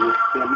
интересную тему.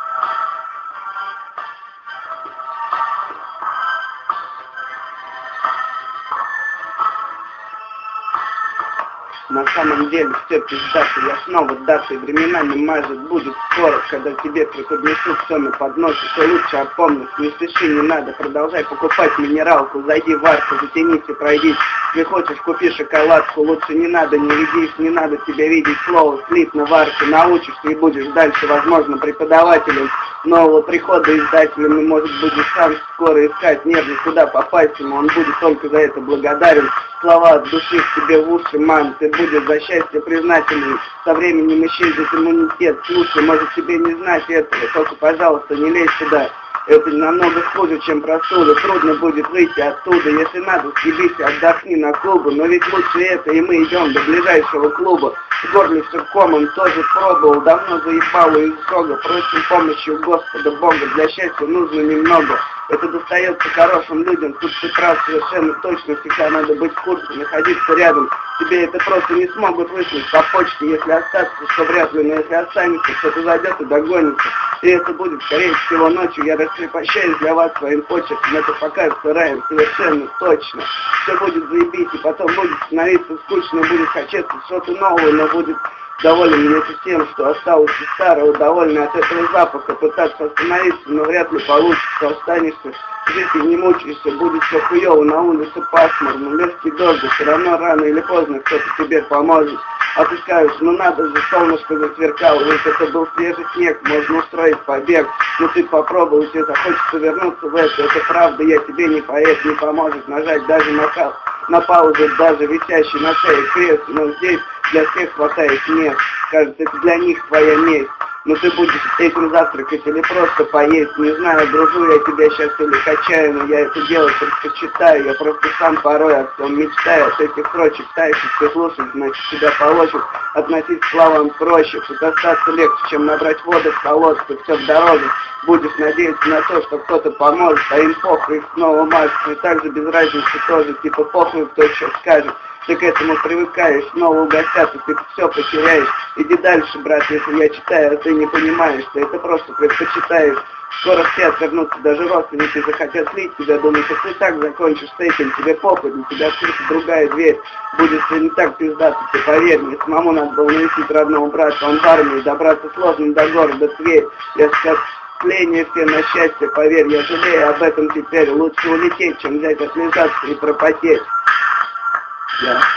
На самом деле все пиздато, я снова датой временами мажет будет скоро, когда тебе преподнесут все на подносе, то лучше опомнись, не спеши, не надо, продолжай покупать минералку, зайди в арку, затянись и пройдись, если хочешь купи шоколадку, лучше не надо, не ведись, не надо тебе видеть слово, слитно в арке, научишься и будешь дальше, возможно, преподавателем нового прихода, издателем, и может будешь сам скоро искать нервно, куда попасть ему, он будет только за это благодарен. Слова от души к тебе в уши, мам, ты будешь за счастье признателен, со временем исчезнет иммунитет, слушай, может тебе не знать этого, только, пожалуйста, не лезь сюда, это намного хуже, чем простуда, трудно будет выйти оттуда, если надо, съебись, отдохни на клубу, но ведь лучше это, и мы идем до ближайшего клуба, в горле все комом, тоже пробовал, давно заебало из срога, просим помощи у Господа Бога, для счастья нужно немного. Это достается хорошим людям, тут ты прав совершенно точно, всегда надо быть в курсе, находиться рядом. Тебе это просто не смогут выслать по почте, если остаться, что вряд ли, но если останется, кто-то зайдет и догонится. И это будет, скорее всего, ночью. Я раскрепощаюсь для вас своим почерком, это покажется раем, совершенно точно. Все будет заебись, и потом будет становиться скучно, будет хотеться что-то новое, но будет доволен не тем, что осталось из старого, довольный от этого запаха, пытаться остановиться, но вряд ли получится, останешься жить и не мучаешься, будет все хуёво, на улице пасмурно, легкий дождь, все равно рано или поздно кто-то тебе поможет. А ты скажешь, ну надо же, солнышко засверкало, ведь это был свежий снег, можно устроить побег, но ты попробуй, тебе захочется вернуться в это правда, я тебе не поэт, не поможет нажать даже на паузу, даже висящий на шее крест, но здесь для всех хватает мест, кажется, это для них твоя месть. Но ты будешь этим завтракать или просто поесть, не знаю, дружу я тебя сейчас или качаю, но я это делать предпочитаю, я просто сам порой о всем мечтаю, от этих строчек таешь, если слушать, значит тебя получат, относить к словам проще, тут остаться легче, чем набрать воду в колодце, все в дороге, будешь надеяться на то, что кто-то поможет, а им похуй, их снова мажут, и так же без разницы тоже, типа похуй, кто что скажет. Ты к этому привыкаешь, снова угостятся, ты все потеряешь. Иди дальше, брат, если я читаю, а ты не понимаешь, ты это просто предпочитаешь. Скоро все отвернутся, даже родственники захотят слить тебя, думают, что ты так закончишь с этим, тебе похуй, для тебя открыта другая дверь. Будет все не так пиздато, ты поверь мне, самому надо было навестить родного брата, он в армии, добраться сложно до города Тверь. Я сейчас тление все на счастье, поверь, я жалею об этом теперь, лучше улететь, чем взять отлежаться и пропотеть. Yeah.